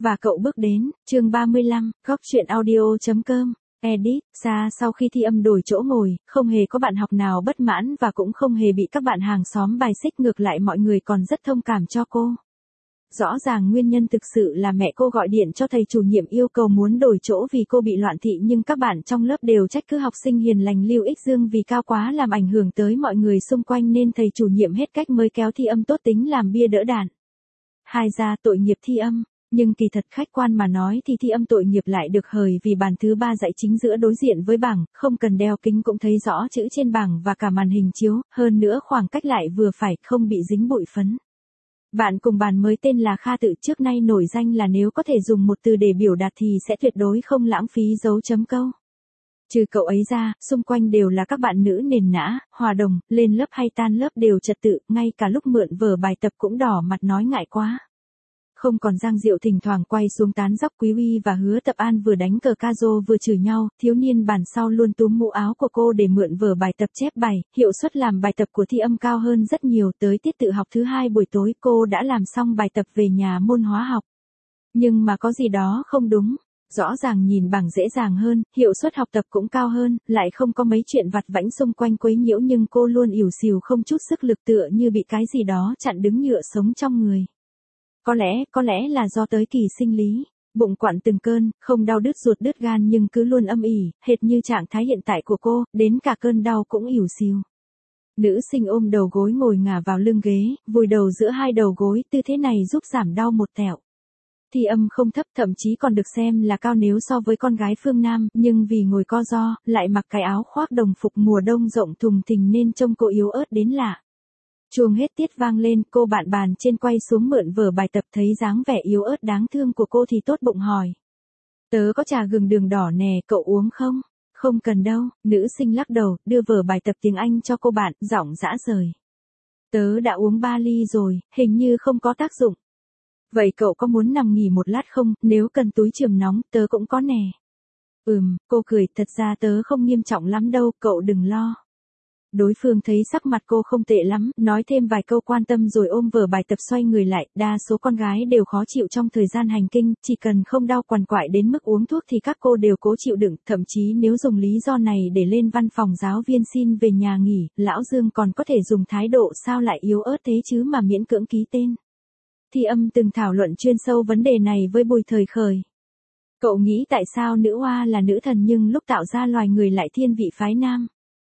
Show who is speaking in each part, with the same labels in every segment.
Speaker 1: Và cậu bước đến, chương 35, góc truyện audio.com. Edit, Sa sau khi Thi Âm đổi chỗ ngồi, không hề có bạn học nào bất mãn và cũng không hề bị các bạn hàng xóm bài xích, ngược lại mọi người còn rất thông cảm cho cô. Rõ ràng nguyên nhân thực sự là mẹ cô gọi điện cho thầy chủ nhiệm yêu cầu muốn đổi chỗ vì cô bị loạn thị, nhưng các bạn trong lớp đều trách cứ học sinh hiền lành Lưu Ích Dương vì cao quá làm ảnh hưởng tới mọi người xung quanh, nên thầy chủ nhiệm hết cách mới kéo Thi Âm tốt tính làm bia đỡ đạn. Hai ra tội nghiệp Thi Âm. Nhưng kỳ thật khách quan mà nói thì Thi Âm tội nghiệp lại được hời, vì bàn thứ 3 dãy chính giữa đối diện với bảng, không cần đeo kính cũng thấy rõ chữ trên bảng và cả màn hình chiếu, hơn nữa khoảng cách lại vừa phải, không bị dính bụi phấn. Bạn cùng bàn mới tên là Kha Tự, trước nay nổi danh là nếu có thể dùng một từ để biểu đạt thì sẽ tuyệt đối không lãng phí dấu chấm câu. Trừ cậu ấy ra, xung quanh đều là các bạn nữ nền nã, hòa đồng, lên lớp hay tan lớp đều trật tự, ngay cả lúc mượn vở bài tập cũng đỏ mặt nói ngại quá. Không còn Giang Diệu thỉnh thoảng quay xuống tán dóc Quý Uy và Hứa Tập An vừa đánh cờ ca rô vừa chửi nhau, thiếu niên bàn sau luôn túm mũ áo của cô để mượn vở bài tập chép bài, hiệu suất làm bài tập của Thi Âm cao hơn rất nhiều, tới tiết tự học thứ 2 buổi tối cô đã làm xong bài tập về nhà môn hóa học. Nhưng mà có gì đó không đúng. Rõ ràng nhìn bảng dễ dàng hơn, hiệu suất học tập cũng cao hơn, lại không có mấy chuyện vặt vãnh xung quanh quấy nhiễu, nhưng cô luôn ỉu xìu không chút sức lực, tựa như bị cái gì đó chặn đứng nhựa sống trong người. Có lẽ là do tới kỳ sinh lý, bụng quặn từng cơn, không đau đứt ruột đứt gan nhưng cứ luôn âm ỉ, hệt như trạng thái hiện tại của cô, đến cả cơn đau cũng ỉu xìu. Nữ sinh ôm đầu gối ngồi ngả vào lưng ghế, vùi đầu giữa hai đầu gối, tư thế này giúp giảm đau một tẹo. Thi Âm không thấp, thậm chí còn được xem là cao nếu so với con gái phương Nam, nhưng vì ngồi co ro, lại mặc cái áo khoác đồng phục mùa đông rộng thùng thình nên trông cô yếu ớt đến lạ. Chuông hết tiết vang lên, cô bạn bàn trên quay xuống mượn vở bài tập, thấy dáng vẻ yếu ớt đáng thương của cô thì tốt bụng hỏi. Tớ có trà gừng đường đỏ nè, cậu uống không? Không cần đâu, nữ sinh lắc đầu, đưa vở bài tập tiếng Anh cho cô bạn, giọng dã rời. Tớ đã uống 3 ly rồi, hình như không có tác dụng. Vậy cậu có muốn nằm nghỉ một lát không, nếu cần túi chườm nóng, tớ cũng có nè. Cô cười, thật ra tớ không nghiêm trọng lắm đâu, cậu đừng lo. Đối phương thấy sắc mặt cô không tệ lắm, nói thêm vài câu quan tâm rồi ôm vở bài tập xoay người lại. Đa số con gái đều khó chịu trong thời gian hành kinh, chỉ cần không đau quằn quại đến mức uống thuốc thì các cô đều cố chịu đựng, thậm chí nếu dùng lý do này để lên văn phòng giáo viên xin về nhà nghỉ, lão Dương còn có thể dùng thái độ sao lại yếu ớt thế chứ mà miễn cưỡng ký tên. Thi Âm từng thảo luận chuyên sâu vấn đề này với Bùi Thời Khởi. Cậu nghĩ tại sao nữ oa là nữ thần nhưng lúc tạo ra loài người lại thiên vị phái nam?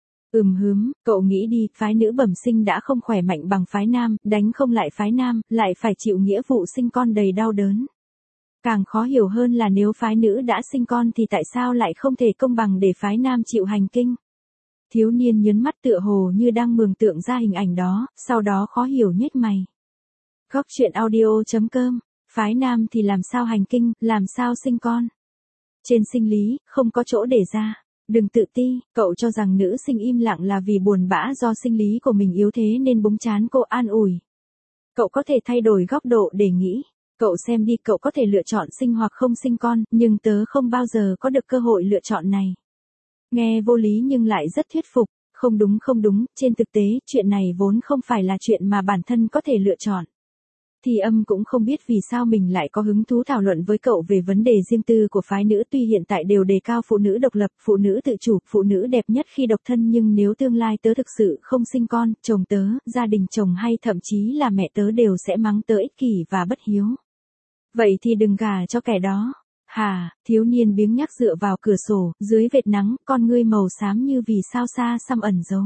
Speaker 1: Cậu nghĩ đi, phái nữ bẩm sinh đã không khỏe mạnh bằng phái nam, đánh không lại phái nam, lại phải chịu nghĩa vụ sinh con đầy đau đớn. Càng khó hiểu hơn là nếu phái nữ đã sinh con thì tại sao lại không thể công bằng để phái nam chịu hành kinh? Thiếu niên nhấn mắt tựa hồ như đang mường tượng ra hình ảnh đó, sau đó khó hiểu nhếch mày. Góc truyện audio.com, phái nam thì làm sao hành kinh, làm sao sinh con? Trên sinh lý, không có chỗ để ra. Đừng tự ti, cậu cho rằng nữ sinh im lặng là vì buồn bã do sinh lý của mình yếu thế nên búng trán cô an ủi. Cậu có thể thay đổi góc độ để nghĩ. Cậu xem đi, cậu có thể lựa chọn sinh hoặc không sinh con, nhưng tớ không bao giờ có được cơ hội lựa chọn này. Nghe vô lý nhưng lại rất thuyết phục. Không đúng, trên thực tế, chuyện này vốn không phải là chuyện mà bản thân có thể lựa chọn. Thi Âm cũng không biết vì sao mình lại có hứng thú thảo luận với cậu về vấn đề riêng tư của phái nữ, tuy hiện tại đều đề cao phụ nữ độc lập, phụ nữ tự chủ, phụ nữ đẹp nhất khi độc thân, nhưng nếu tương lai tớ thực sự không sinh con, chồng tớ, gia đình chồng hay thậm chí là mẹ tớ đều sẽ mắng tớ ích kỷ và bất hiếu. Vậy thì đừng gả cho kẻ đó. Thiếu niên biếng nhác dựa vào cửa sổ, dưới vệt nắng, con ngươi màu xám như vì sao xa xăm ẩn giấu.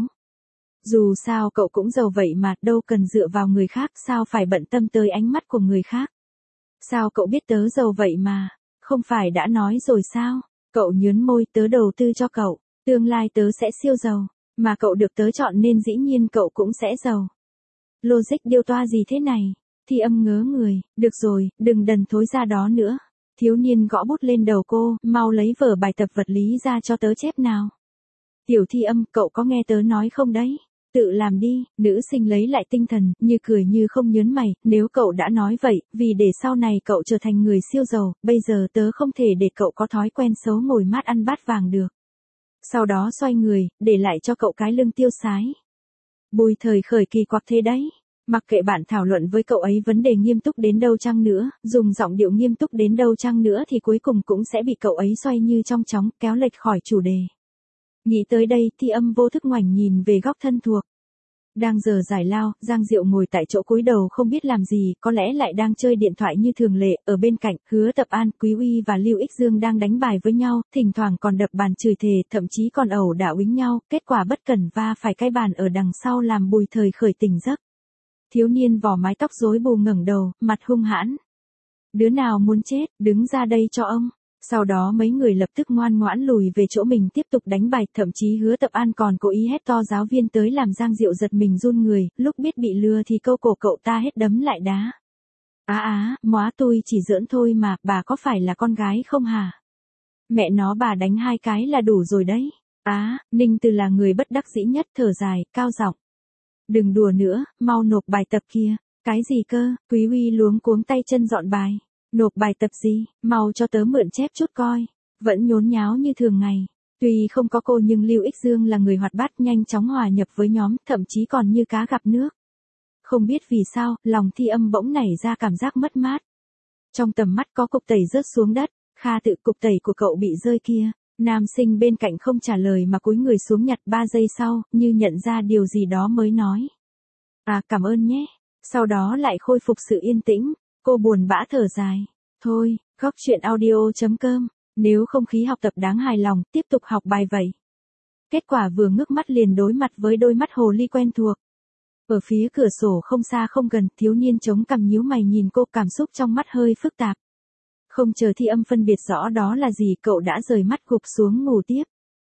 Speaker 1: Dù sao cậu cũng giàu vậy mà, đâu cần dựa vào người khác, sao phải bận tâm tới ánh mắt của người khác. Sao cậu biết tớ giàu vậy mà, không phải đã nói rồi sao? Cậu nhớn môi, tớ đầu tư cho cậu, tương lai tớ sẽ siêu giàu, mà cậu được tớ chọn nên dĩ nhiên cậu cũng sẽ giàu. Logic điêu toa gì thế này? Thi Âm ngớ người, được rồi, đừng đần thối ra đó nữa. Thiếu niên gõ bút lên đầu cô, mau lấy vở bài tập vật lý ra cho tớ chép nào. Tiểu Thi Âm, cậu có nghe tớ nói không đấy? Tự làm đi, nữ sinh lấy lại tinh thần, như cười như không nhớn mày, nếu cậu đã nói vậy, vì để sau này cậu trở thành người siêu giàu, bây giờ tớ không thể để cậu có thói quen xấu ngồi mát ăn bát vàng được. Sau đó xoay người, để lại cho cậu cái lưng tiêu sái. Bùi Thời Khởi kỳ quặc thế đấy. Mặc kệ bạn thảo luận với cậu ấy vấn đề nghiêm túc đến đâu chăng nữa, dùng giọng điệu nghiêm túc đến đâu chăng nữa thì cuối cùng cũng sẽ bị cậu ấy xoay như trong chóng, kéo lệch khỏi chủ đề. Nghĩ tới đây, Thi Âm vô thức ngoảnh nhìn về góc thân thuộc. Đang giờ giải lao, Giang Diệu ngồi tại chỗ cúi đầu không biết làm gì, có lẽ lại đang chơi điện thoại như thường lệ, ở bên cạnh, Hứa Tập An, Quý Uy và Lưu Ích Dương đang đánh bài với nhau, thỉnh thoảng còn đập bàn chửi thề, thậm chí còn ẩu đả uýnh nhau, kết quả bất cẩn va phải cái bàn ở đằng sau làm Bùi Thời khởi tỉnh giấc. Thiếu niên vỏ mái tóc rối bù ngẩng đầu, mặt hung hãn. Đứa nào muốn chết, đứng ra đây cho ông. Sau đó mấy người lập tức ngoan ngoãn lùi về chỗ mình tiếp tục đánh bài, thậm chí Hứa Tập An còn cố ý hét to giáo viên tới làm Giang Diệu giật mình run người, lúc biết bị lừa thì câu cổ cậu ta hết đấm lại đá. Móa tôi chỉ giỡn thôi mà, bà có phải là con gái không hả? Mẹ nó bà đánh 2 cái là đủ rồi đấy. Ninh Từ là người bất đắc dĩ nhất, thở dài, cao giọng. Đừng đùa nữa, mau nộp bài tập kia. Cái gì cơ? Quý Uy luống cuống tay chân dọn bài. Nộp bài tập gì, mau cho tớ mượn chép chút coi. Vẫn nhốn nháo như thường ngày. Tuy không có cô nhưng Lưu Ích Dương là người hoạt bát, nhanh chóng hòa nhập với nhóm, thậm chí còn như cá gặp nước. Không biết vì sao, lòng Thi Âm bỗng nảy ra cảm giác mất mát. Trong tầm mắt có cục tẩy rớt xuống đất, Kha tự cục tẩy của cậu bị rơi kia. Nam sinh bên cạnh không trả lời mà cúi người xuống nhặt, 3 giây sau, như nhận ra điều gì đó mới nói. Cảm ơn nhé. Sau đó lại khôi phục sự yên tĩnh, cô buồn bã thở dài. Thôi, góc chuyện audio.com, nếu không khí học tập đáng hài lòng, tiếp tục học bài vậy. Kết quả vừa ngước mắt liền đối mặt với đôi mắt hồ ly quen thuộc. Ở phía cửa sổ không xa không gần, thiếu niên chống cằm nhíu mày nhìn cô, cảm xúc trong mắt hơi phức tạp. Không chờ Thi Âm phân biệt rõ đó là gì, cậu đã rời mắt gục xuống ngủ tiếp.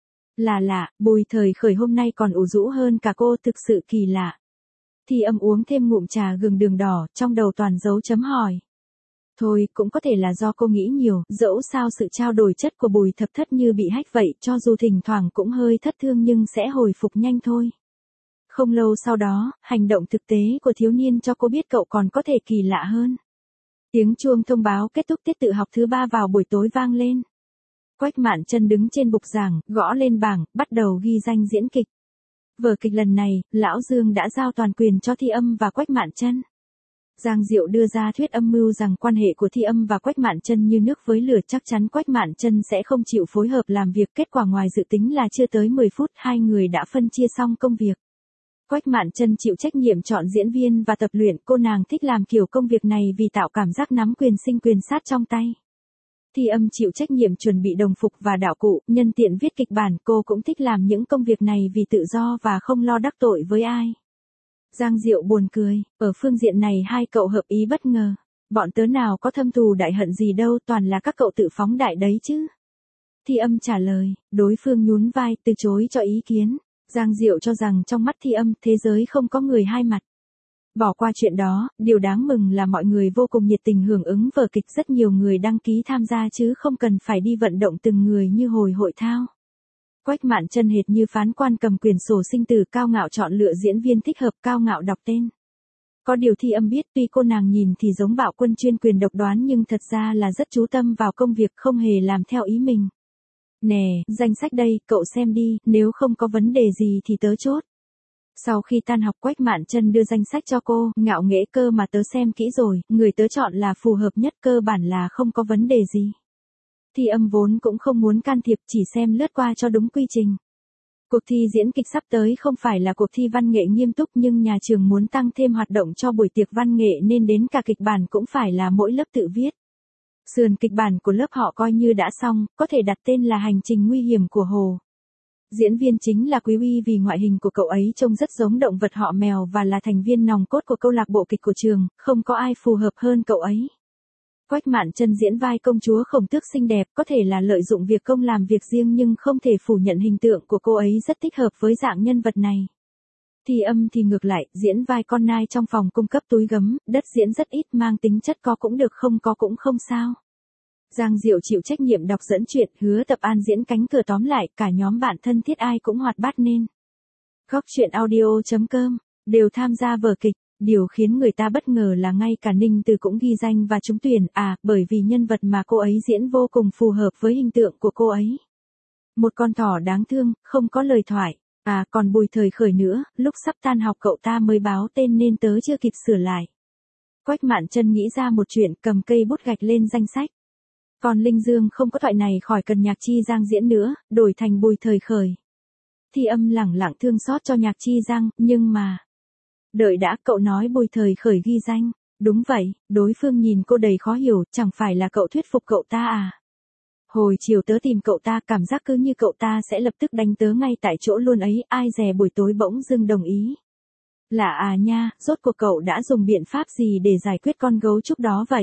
Speaker 1: Là lạ, Bùi Thời khởi hôm nay còn ủ rũ hơn cả cô, thực sự kỳ lạ. Thi Âm uống thêm ngụm trà gừng đường đỏ, trong đầu toàn dấu chấm hỏi. Thôi, cũng có thể là do cô nghĩ nhiều, dẫu sao sự trao đổi chất của Bùi Thập Thất như bị hack vậy, cho dù thỉnh thoảng cũng hơi thất thương nhưng sẽ hồi phục nhanh thôi. Không lâu sau đó, hành động thực tế của thiếu niên cho cô biết cậu còn có thể kỳ lạ hơn. Tiếng chuông thông báo kết thúc tiết tự học thứ 3 vào buổi tối vang lên. Quách Mạn Chân đứng trên bục giảng, gõ lên bảng, bắt đầu ghi danh diễn kịch. Vở kịch lần này, Lão Dương đã giao toàn quyền cho Thi Âm và Quách Mạn Chân. Giang Diệu đưa ra thuyết âm mưu rằng quan hệ của Thi Âm và Quách Mạn Chân như nước với lửa, chắc chắn Quách Mạn Chân sẽ không chịu phối hợp làm việc, kết quả ngoài dự tính là chưa tới 10 phút hai người đã phân chia xong công việc. Quách Mạn Chân chịu trách nhiệm chọn diễn viên và tập luyện, cô nàng thích làm kiểu công việc này vì tạo cảm giác nắm quyền sinh quyền sát trong tay. Thi Âm chịu trách nhiệm chuẩn bị đồng phục và đạo cụ, nhân tiện viết kịch bản, cô cũng thích làm những công việc này vì tự do và không lo đắc tội với ai. Giang Diệu buồn cười, ở phương diện này hai cậu hợp ý bất ngờ. Bọn tớ nào có thâm thù đại hận gì đâu, toàn là các cậu tự phóng đại đấy chứ. Thi Âm trả lời, đối phương nhún vai, từ chối cho ý kiến. Giang Diệu cho rằng trong mắt Thi Âm, thế giới không có người hai mặt. Bỏ qua chuyện đó, điều đáng mừng là mọi người vô cùng nhiệt tình hưởng ứng vở kịch, rất nhiều người đăng ký tham gia chứ không cần phải đi vận động từng người như hồi hội thao. Quách Mạn Chân hệt như phán quan cầm quyển sổ sinh tử, cao ngạo chọn lựa diễn viên thích hợp, cao ngạo đọc tên. Có điều Thi Âm biết, tuy cô nàng nhìn thì giống bạo quân chuyên quyền độc đoán nhưng thật ra là rất chú tâm vào công việc, không hề làm theo ý mình. Nè, danh sách đây, cậu xem đi, nếu không có vấn đề gì thì tớ chốt. Sau khi tan học, Quách Mạn Chân đưa danh sách cho cô, ngạo nghễ, cơ mà tớ xem kỹ rồi, người tớ chọn là phù hợp nhất, cơ bản là không có vấn đề gì. Thi Âm vốn cũng không muốn can thiệp, chỉ xem lướt qua cho đúng quy trình. Cuộc thi diễn kịch sắp tới không phải là cuộc thi văn nghệ nghiêm túc nhưng nhà trường muốn tăng thêm hoạt động cho buổi tiệc văn nghệ nên đến cả kịch bản cũng phải là mỗi lớp tự viết. Sườn kịch bản của lớp họ coi như đã xong, có thể đặt tên là Hành trình nguy hiểm của Hồ. Diễn viên chính là Quý Uy vì ngoại hình của cậu ấy trông rất giống động vật họ mèo và là thành viên nòng cốt của câu lạc bộ kịch của trường, không có ai phù hợp hơn cậu ấy. Quách Mạn Chân diễn vai công chúa Khổng Tước xinh đẹp, có thể là lợi dụng việc công làm việc riêng nhưng không thể phủ nhận hình tượng của cô ấy rất thích hợp với dạng nhân vật này. Thi Âm thì ngược lại, diễn vai con nai trong phòng cung cấp túi gấm, đất diễn rất ít, mang tính chất có cũng được không có cũng không sao. Giang Diệu chịu trách nhiệm đọc dẫn chuyện, Hứa Tập An diễn cánh cửa, tóm lại, cả nhóm bạn thân thiết ai cũng hoạt bát nên. Góc chuyện audio.com, đều tham gia vở kịch. Điều khiến người ta bất ngờ là ngay cả Ninh Từ cũng ghi danh và trúng tuyển, bởi vì nhân vật mà cô ấy diễn vô cùng phù hợp với hình tượng của cô ấy. Một con thỏ đáng thương, không có lời thoại. À còn Bùi Thời Khởi nữa, lúc sắp tan học cậu ta mới báo tên nên tớ chưa kịp sửa lại. Quách Mạn Chân nghĩ ra một chuyện, cầm cây bút gạch lên danh sách. Còn Linh Dương không có thoại này khỏi cần Nhạc Chi Giang diễn nữa, đổi thành Bùi Thời Khởi. Thi Âm lẳng lặng thương xót cho Nhạc Chi Giang, nhưng mà... Đợi đã, cậu nói Bùi Thời Khởi ghi danh. Đúng vậy, đối phương nhìn cô đầy khó hiểu, chẳng phải là cậu thuyết phục cậu ta à? Hồi chiều tớ tìm cậu ta, cảm giác cứ như cậu ta sẽ lập tức đánh tớ ngay tại chỗ luôn ấy, ai dè buổi tối bỗng dưng đồng ý. Lạ à nha, rốt cuộc cậu đã dùng biện pháp gì để giải quyết con gấu trúc đó vậy?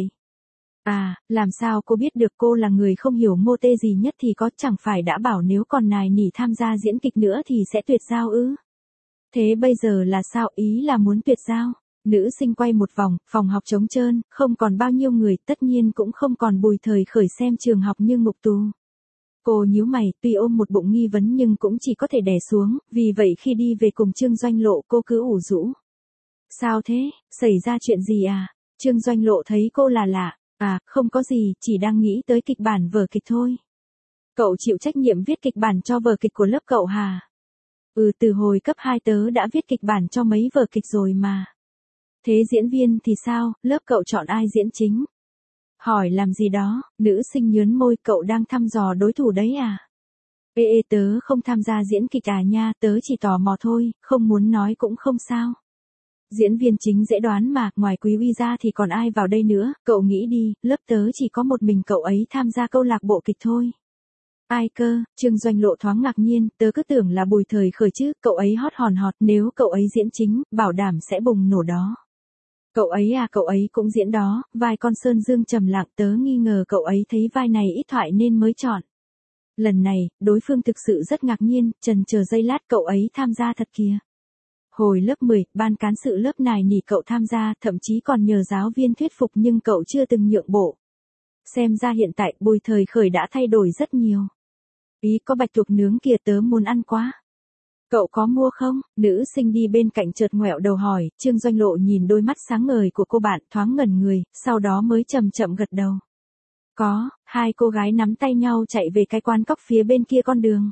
Speaker 1: À, làm sao cô biết được, cô là người không hiểu mô tê gì nhất thì có, chẳng phải đã bảo nếu còn nài nỉ tham gia diễn kịch nữa thì sẽ tuyệt giao ư? Thế bây giờ là sao, ý là muốn tuyệt giao? Nữ sinh quay một vòng, phòng học trống trơn, không còn bao nhiêu người, tất nhiên cũng không còn Bùi Thời Khởi xem trường học như ngục tù. Cô nhíu mày, tuy ôm một bụng nghi vấn nhưng cũng chỉ có thể đè xuống, vì vậy khi đi về cùng Trương Doanh Lộ cô cứ ủ rũ. Sao thế, xảy ra chuyện gì à? Trương Doanh Lộ thấy cô là lạ, à, không có gì, chỉ đang nghĩ tới kịch bản vở kịch thôi. Cậu chịu trách nhiệm viết kịch bản cho vở kịch của lớp cậu hả? Ừ, từ hồi cấp 2 tớ đã viết kịch bản cho mấy vở kịch rồi mà. Thế diễn viên thì sao, lớp cậu chọn ai diễn chính? Hỏi làm gì đó, nữ sinh nhớn môi, cậu đang thăm dò đối thủ đấy à? Ê tớ không tham gia diễn kịch à nha, tớ chỉ tò mò thôi, không muốn nói cũng không sao. Diễn viên chính dễ đoán mà, ngoài Quý Uy ra thì còn ai vào đây nữa, cậu nghĩ đi, lớp tớ chỉ có một mình cậu ấy tham gia câu lạc bộ kịch thôi. Ai cơ, Trương Doanh Lộ thoáng ngạc nhiên, tớ cứ tưởng là Bùi Thời Khởi chứ, cậu ấy hot hòn hot, nếu cậu ấy diễn chính, bảo đảm sẽ bùng nổ đó. Cậu ấy à, cậu ấy cũng diễn đó, vai con Sơn Dương trầm lặng, tớ nghi ngờ cậu ấy thấy vai này ít thoại nên mới chọn. Lần này, đối phương thực sự rất ngạc nhiên, chần chờ giây lát, cậu ấy tham gia thật kìa. Hồi lớp 10, ban cán sự lớp này nỉ cậu tham gia, thậm chí còn nhờ giáo viên thuyết phục nhưng cậu chưa từng nhượng bộ. Xem ra hiện tại Bùi Thời Khởi đã thay đổi rất nhiều. Ý có bạch tuộc nướng kìa, tớ muốn ăn quá. Cậu có mua không? Nữ sinh đi bên cạnh chợt ngoẹo đầu hỏi, Trương Doanh Lộ nhìn đôi mắt sáng ngời của cô bạn, thoáng ngẩn người, sau đó mới chậm chậm gật đầu. Có, hai cô gái nắm tay nhau chạy về cái quán cóc phía bên kia con đường.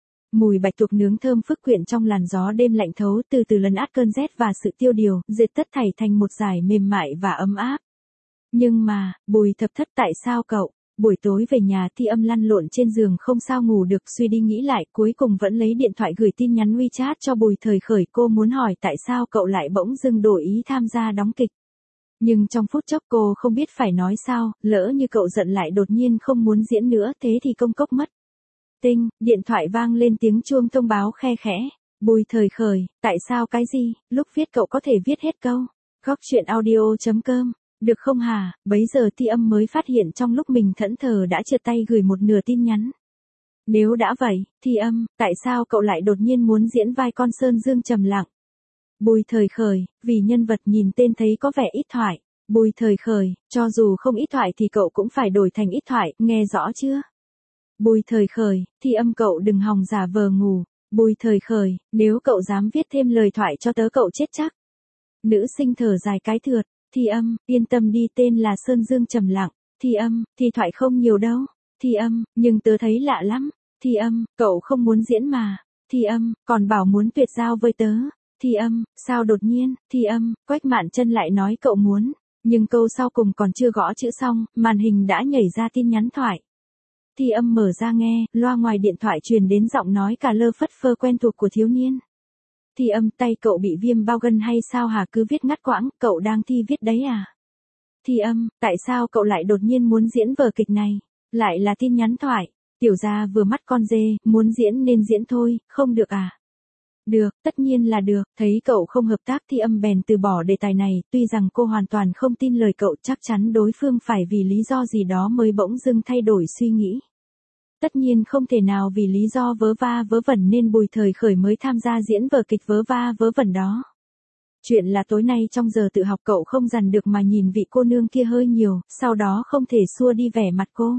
Speaker 1: Mùi bạch tuộc nướng thơm phức quyện trong làn gió đêm lạnh thấu, từ từ lấn át cơn rét và sự tiêu điều, dệt tất thảy thành một dải mềm mại và ấm áp. Nhưng mà, Bùi Thập Thất, tại sao cậu? Buổi tối về nhà Thi Âm lăn lộn trên giường không sao ngủ được, suy đi nghĩ lại, cuối cùng vẫn lấy điện thoại gửi tin nhắn WeChat cho Bùi Thời Khởi, cô muốn hỏi tại sao cậu lại bỗng dưng đổi ý tham gia đóng kịch. Nhưng trong phút chốc cô không biết phải nói sao, lỡ như cậu giận lại đột nhiên không muốn diễn nữa, thế thì công cốc mất. Tinh, điện thoại vang lên, tiếng chuông thông báo khe khẽ. Bùi Thời Khởi, tại sao cái gì, lúc viết cậu có thể viết hết câu. Góc truyện audio.com. Được không hả, bấy giờ Thi Âm mới phát hiện trong lúc mình thẫn thờ đã trượt tay gửi một nửa tin nhắn. Nếu đã vậy, Thi Âm, tại sao cậu lại đột nhiên muốn diễn vai con Sơn Dương trầm lặng? Bùi Thời Khởi, vì nhân vật nhìn tên thấy có vẻ ít thoại. Bùi Thời Khởi, cho dù không ít thoại thì cậu cũng phải đổi thành ít thoại, nghe rõ chưa? Bùi Thời Khởi, Thi Âm cậu đừng hòng giả vờ ngủ. Bùi Thời Khởi, nếu cậu dám viết thêm lời thoại cho tớ cậu chết chắc. Nữ sinh thở dài cái thượt. Thi Âm, yên tâm đi, tên là Sơn Dương trầm lặng. Thi Âm, thì thoại không nhiều đâu. Thi Âm, nhưng tớ thấy lạ lắm. Thi Âm, cậu không muốn diễn mà. Thi Âm, còn bảo muốn tuyệt giao với tớ. Thi Âm, sao đột nhiên? Thi Âm, Quách Mạn Chân lại nói cậu muốn. Nhưng câu sau cùng còn chưa gõ chữ xong, màn hình đã nhảy ra tin nhắn thoại. Thi Âm mở ra nghe, loa ngoài điện thoại truyền đến giọng nói cà lơ phất phơ quen thuộc của thiếu niên. Thi Âm, tay cậu bị viêm bao gân hay sao hả, cứ viết ngắt quãng, cậu đang thi viết đấy à? Thi Âm, tại sao cậu lại đột nhiên muốn diễn vở kịch này? Lại là tin nhắn thoại. Tiểu gia vừa mắt con dê, muốn diễn nên diễn thôi, không được à? Được, tất nhiên là được, thấy cậu không hợp tác Thi Âm bèn từ bỏ đề tài này, tuy rằng cô hoàn toàn không tin lời cậu, chắc chắn đối phương phải vì lý do gì đó mới bỗng dưng thay đổi suy nghĩ. Tất nhiên không thể nào vì lý do vớ va vớ vẩn nên Bùi Thời Khởi mới tham gia diễn vở kịch vớ va vớ vẩn đó. Chuyện là tối nay trong giờ tự học cậu không dằn được mà nhìn vị cô nương kia hơi nhiều, sau đó không thể xua đi vẻ mặt cô.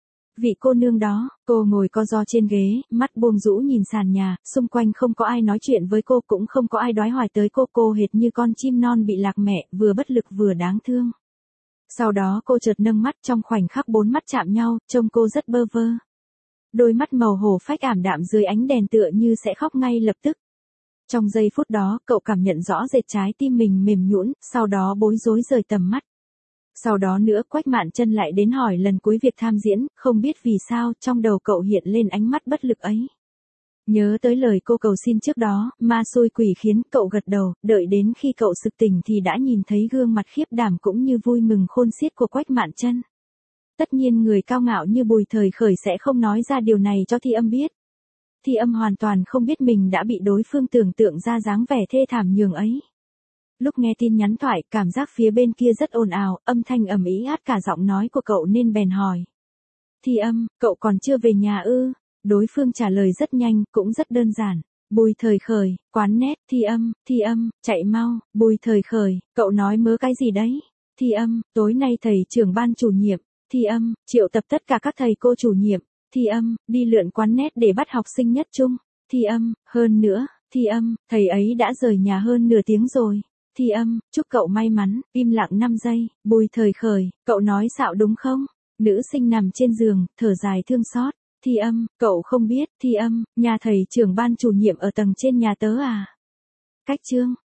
Speaker 1: Vị cô nương đó, cô ngồi co ro trên ghế, mắt buông rũ nhìn sàn nhà, xung quanh không có ai nói chuyện với cô, cũng không có ai đoái hoài tới cô hệt như con chim non bị lạc mẹ, vừa bất lực vừa đáng thương. Sau đó cô chợt nâng mắt, trong khoảnh khắc bốn mắt chạm nhau, trông cô rất bơ vơ. đôi mắt màu hổ phách ảm đạm dưới ánh đèn tựa như sẽ khóc ngay lập tức. Trong giây phút đó, cậu cảm nhận rõ rệt trái tim mình mềm nhũn, sau đó bối rối rời tầm mắt. Sau đó nữa Quách Mạn Chân lại đến hỏi lần cuối việc tham diễn, không biết vì sao trong đầu cậu hiện lên ánh mắt bất lực ấy. Nhớ tới lời cô cầu xin trước đó, ma xui quỷ khiến cậu gật đầu, đợi đến khi cậu sực tỉnh thì đã nhìn thấy gương mặt khiếp đảm cũng như vui mừng khôn xiết của Quách Mạn Chân. Tất nhiên người cao ngạo như Bùi Thời Khởi sẽ không nói ra điều này cho Thi Âm biết. Thi Âm hoàn toàn không biết mình đã bị đối phương tưởng tượng ra dáng vẻ thê thảm nhường ấy. Lúc nghe tin nhắn thoại, cảm giác phía bên kia rất ồn ào, âm thanh ầm ĩ át cả giọng nói của cậu nên bèn hỏi. Thi Âm, cậu còn chưa về nhà ư? Đối phương trả lời rất nhanh, cũng rất đơn giản. Bùi Thời Khởi, quán nét, Thi Âm, chạy mau. Bùi Thời Khởi, cậu nói mớ cái gì đấy? Thi Âm, tối nay thầy trưởng ban chủ nhiệm. Thi Âm, triệu tập tất cả các thầy cô chủ nhiệm. Thi Âm, đi lượn quán nét để bắt học sinh nhất trung. Thi Âm, hơn nữa, Thi Âm, thầy ấy đã rời nhà hơn nửa tiếng rồi. Thi Âm, chúc cậu may mắn. Im lặng 5 giây. Bùi Thời Khởi, cậu nói xạo đúng không? Nữ sinh nằm trên giường, thở dài thương xót. Thi Âm, cậu không biết. Thi Âm, nhà thầy trưởng ban chủ nhiệm ở tầng trên nhà tớ à? Cách chương